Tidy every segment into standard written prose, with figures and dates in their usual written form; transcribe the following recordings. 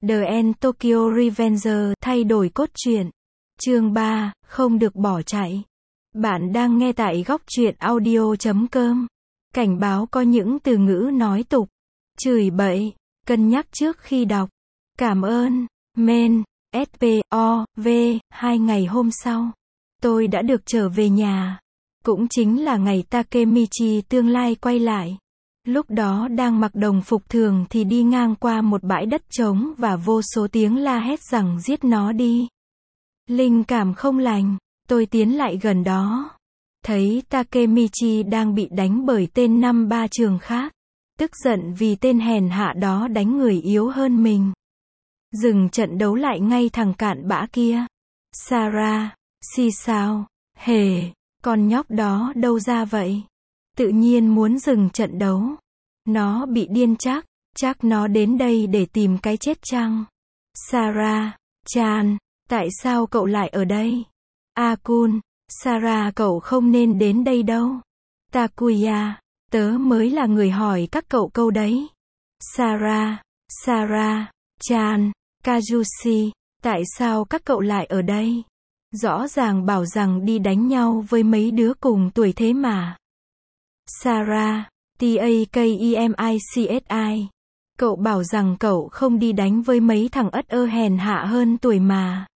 The End Tokyo Revenger, thay đổi cốt truyện. Chương 3, không được bỏ chạy. Bạn đang nghe tại góc truyện audio.com. Cảnh báo có những từ ngữ nói tục, chửi bậy, cân nhắc trước khi đọc. Cảm ơn. Men, SPOV, 2 ngày hôm sau, tôi đã được trở về nhà. Cũng chính là ngày Takemichi tương lai quay lại. Lúc đó đang mặc đồng phục thường thì đi ngang qua một bãi đất trống và vô số tiếng la hét rằng giết nó đi. Linh cảm không lành, tôi tiến lại gần đó. Thấy Takemichi đang bị đánh bởi tên năm ba trường khác. Tức giận vì tên hèn hạ đó đánh người yếu hơn mình. Dừng trận đấu lại ngay thằng cạn bã kia. Sarah, sao? Hề, con nhóc đó đâu ra vậy? Tự nhiên muốn dừng trận đấu. Nó bị điên chắc nó đến đây để tìm cái chết chăng? Sarah, Chan, tại sao cậu lại ở đây? Akun, Sarah cậu không nên đến đây đâu. Takuya, tớ mới là người hỏi các cậu câu đấy. Sarah, Chan, Kazushi, tại sao các cậu lại ở đây? Rõ ràng bảo rằng đi đánh nhau với mấy đứa cùng tuổi thế mà. Sarah, Takemichi, cậu bảo rằng cậu không đi đánh với mấy thằng ất ơ hèn hạ hơn tuổi mà.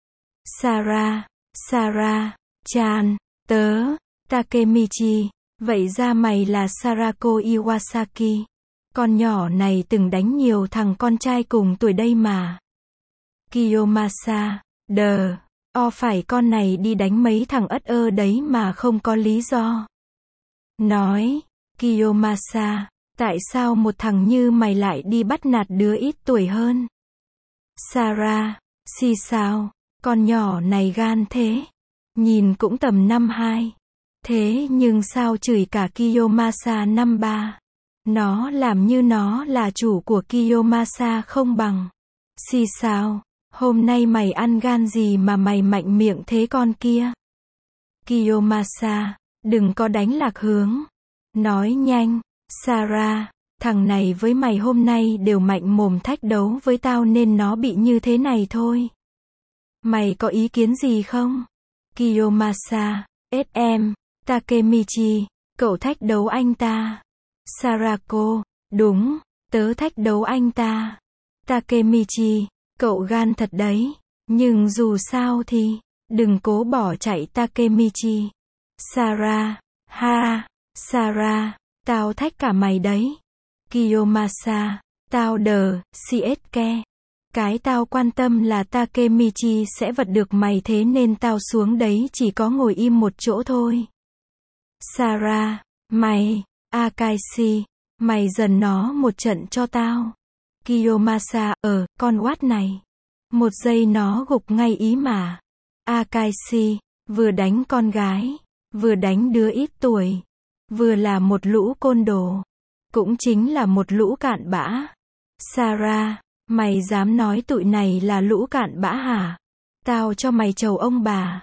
Sarah, Chan, tớ, Takemichi, vậy ra mày là Sarako Iwasaki. Con nhỏ này từng đánh nhiều thằng con trai cùng tuổi đây mà. Kiyomasa, phải con này đi đánh mấy thằng ất ơ đấy mà không có lý do. Nói, Kiyomasa, tại sao một thằng như mày lại đi bắt nạt đứa ít tuổi hơn? Sarah, sao? Con nhỏ này gan thế. Nhìn cũng tầm năm 2. Thế nhưng sao chửi cả Kiyomasa năm 3? Nó làm như nó là chủ của Kiyomasa không bằng. Sao? Hôm nay mày ăn gan gì mà mày mạnh miệng thế con kia? Kiyomasa, đừng có đánh lạc hướng. Nói nhanh. Sarah, thằng này với mày hôm nay đều mạnh mồm thách đấu với tao nên nó bị như thế này thôi. Mày có ý kiến gì không? Kiyomasa, Takemichi, cậu thách đấu anh ta. Sarako, đúng, tớ thách đấu anh ta. Takemichi, cậu gan thật đấy, nhưng dù sao thì, đừng cố bỏ chạy Takemichi. Sarah, tao thách cả mày đấy. Kiyomasa, tao CSK. Cái tao quan tâm là Takemichi sẽ vật được mày thế nên tao xuống đấy chỉ có ngồi im một chỗ thôi. Sarah, mày, Akashi, mày dần nó một trận cho tao. Kiyomasa, con oát này. Một giây nó gục ngay ý mà. Akashi, vừa đánh con gái, vừa đánh đứa ít tuổi, vừa là một lũ côn đồ, cũng chính là một lũ cạn bã. Sarah, mày dám nói tụi này là lũ cạn bã hả? Tao cho mày chầu ông bà.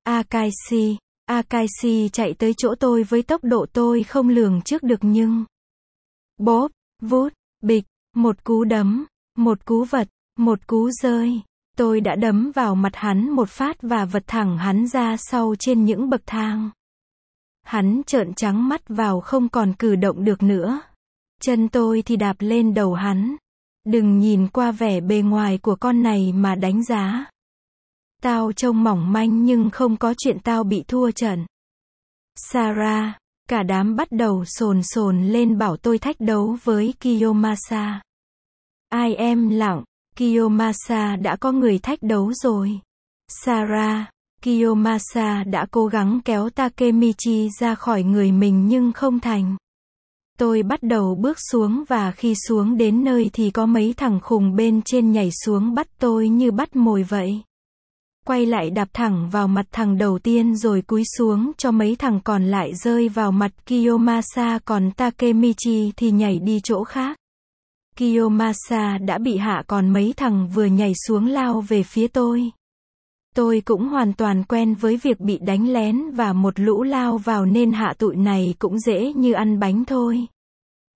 Akashi chạy tới chỗ tôi với tốc độ tôi không lường trước được nhưng. Bốp, vút, bịch, một cú đấm, một cú vật, một cú rơi. Tôi đã đấm vào mặt hắn một phát và vật thẳng hắn ra sau trên những bậc thang. Hắn trợn trắng mắt vào không còn cử động được nữa. Chân tôi thì đạp lên đầu hắn. Đừng nhìn qua vẻ bề ngoài của con này mà đánh giá. Tao trông mỏng manh nhưng không có chuyện tao bị thua trận. Sarah, cả đám bắt đầu sồn lên bảo tôi thách đấu với Kiyomasa. Ai em lặng, Kiyomasa đã có người thách đấu rồi. Sarah, Kiyomasa đã cố gắng kéo Takemichi ra khỏi người mình nhưng không thành. Tôi bắt đầu bước xuống và khi xuống đến nơi thì có mấy thằng khùng bên trên nhảy xuống bắt tôi như bắt mồi vậy. Quay lại đạp thẳng vào mặt thằng đầu tiên rồi cúi xuống cho mấy thằng còn lại rơi vào mặt Kiyomasa, còn Takemichi thì nhảy đi chỗ khác. Kiyomasa đã bị hạ còn mấy thằng vừa nhảy xuống lao về phía tôi. Tôi cũng hoàn toàn quen với việc bị đánh lén và một lũ lao vào nên hạ tụi này cũng dễ như ăn bánh thôi.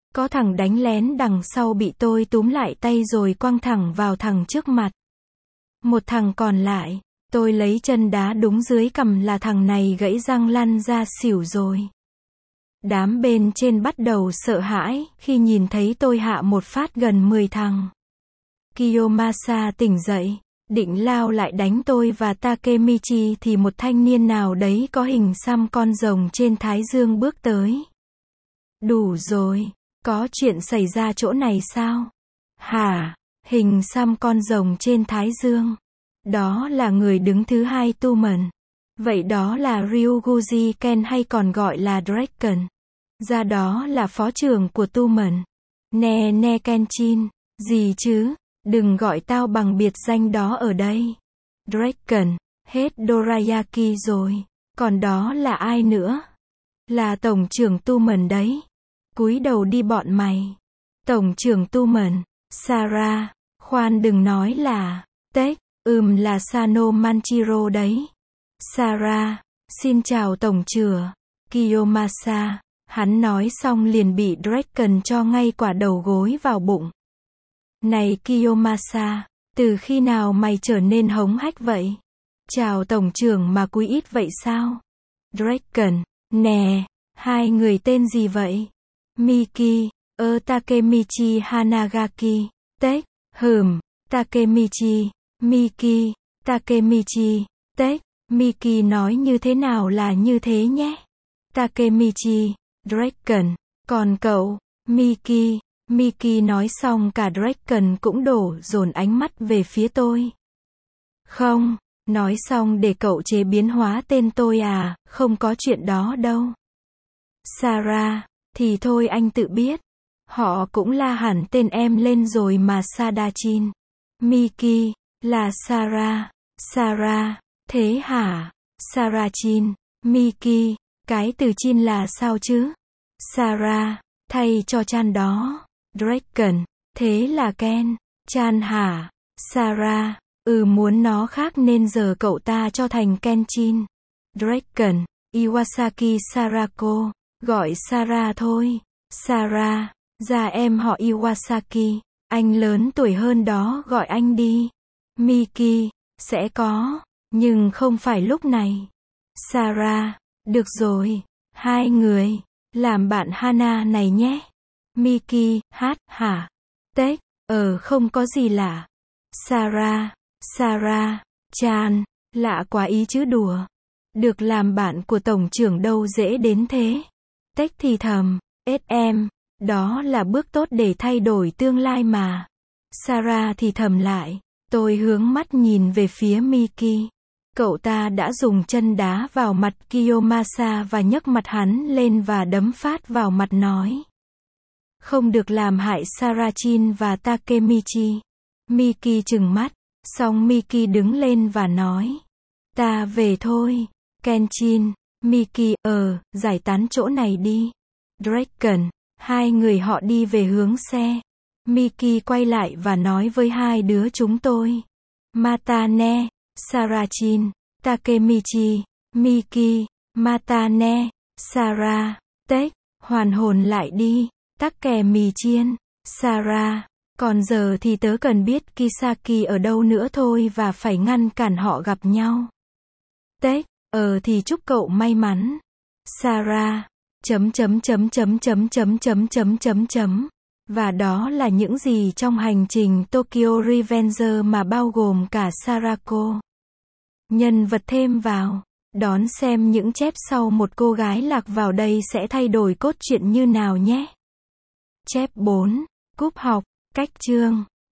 Có thằng đánh lén đằng sau bị tôi túm lại tay rồi quăng thẳng vào thằng trước mặt. Một thằng còn lại, tôi lấy chân đá đúng dưới cằm là thằng này gãy răng lăn ra xỉu rồi. Đám bên trên bắt đầu sợ hãi khi nhìn thấy tôi hạ một phát gần 10 thằng. Kiyomasa tỉnh dậy, định lao lại đánh tôi và Takemichi thì một thanh niên nào đấy có hình xăm con rồng trên thái dương bước tới. Đủ rồi, có chuyện xảy ra chỗ này sao? Hả? Hình xăm con rồng trên thái dương. Đó là người đứng thứ hai Tumen. Vậy đó là Ryuguji Ken hay còn gọi là Draken. Ra đó là phó trưởng của Tumen. Nè Kenshin, gì chứ? Đừng gọi tao bằng biệt danh đó ở đây. Draken, hết Dorayaki rồi. Còn đó là ai nữa? Là tổng trưởng Tumen đấy. Cúi đầu đi bọn mày. Tổng trưởng Tumen, Sarah, khoan đừng nói là, Tech, là Sano Manchiro đấy. Sarah, xin chào tổng trưởng. Kiyomasa, hắn nói xong liền bị Draken cho ngay quả đầu gối vào bụng. Này Kiyomasa, từ khi nào mày trở nên hống hách vậy? Chào tổng trưởng mà cúi ít vậy sao? Draken, nè, hai người tên gì vậy? Miki, Takemichi Hanagaki, Tech, Takemichi, Miki, Takemichi, Tech, Miki nói như thế nào là như thế nhé. Takemichi, Draken, còn cậu, Miki. Miki nói xong cả Draken cũng đổ dồn ánh mắt về phía tôi. Không, nói xong để cậu chế biến hóa tên tôi à, không có chuyện đó đâu. Sarah, thì thôi anh tự biết. Họ cũng la hẳn tên em lên rồi mà Sadachin. Miki, là Sarah. Sarah, thế hả? Sarachin, Miki, cái từ chin là sao chứ? Sarah, thay cho Chan đó. Draken, thế là Ken. Chan hả? Sarah, muốn nó khác nên giờ cậu ta cho thành Kenshin. Draken, Iwasaki Sarako, gọi Sarah thôi. Sarah, già em họ Iwasaki, anh lớn tuổi hơn đó gọi anh đi. Miki, sẽ có, nhưng không phải lúc này. Sarah, được rồi, hai người, làm bạn Hana này nhé. Miki, hả? Tech, không có gì lạ. Sarah, Chan, lạ quá ý chứ đùa. Được làm bạn của tổng trưởng đâu dễ đến thế. Tech thì thầm, SM, đó là bước tốt để thay đổi tương lai mà. Sarah thì thầm lại, tôi hướng mắt nhìn về phía Miki. Cậu ta đã dùng chân đá vào mặt Kiyomasa và nhấc mặt hắn lên và đấm phát vào mặt nói. Không được làm hại Sarachin và Takemichi. Miki trừng mắt, xong Miki đứng lên và nói. Ta về thôi. Kenshin, Miki, giải tán chỗ này đi. Draken, hai người họ đi về hướng xe. Miki quay lại và nói với hai đứa chúng tôi. Matane, Sarachin, Takemichi, Miki, Matane, Sarah, Tech, hoàn hồn lại đi. Tắc kè mì chiên. Sarah, còn giờ thì tớ cần biết Kisaki ở đâu nữa thôi và phải ngăn cản họ gặp nhau. Tech, thì chúc cậu may mắn. Sarah, Và đó là những gì trong hành trình Tokyo Revenger mà bao gồm cả Sarako. Nhân vật thêm vào. Đón xem những chép sau một cô gái lạc vào đây sẽ thay đổi cốt truyện như nào nhé. Chép 4. Cúp học. Cách chương.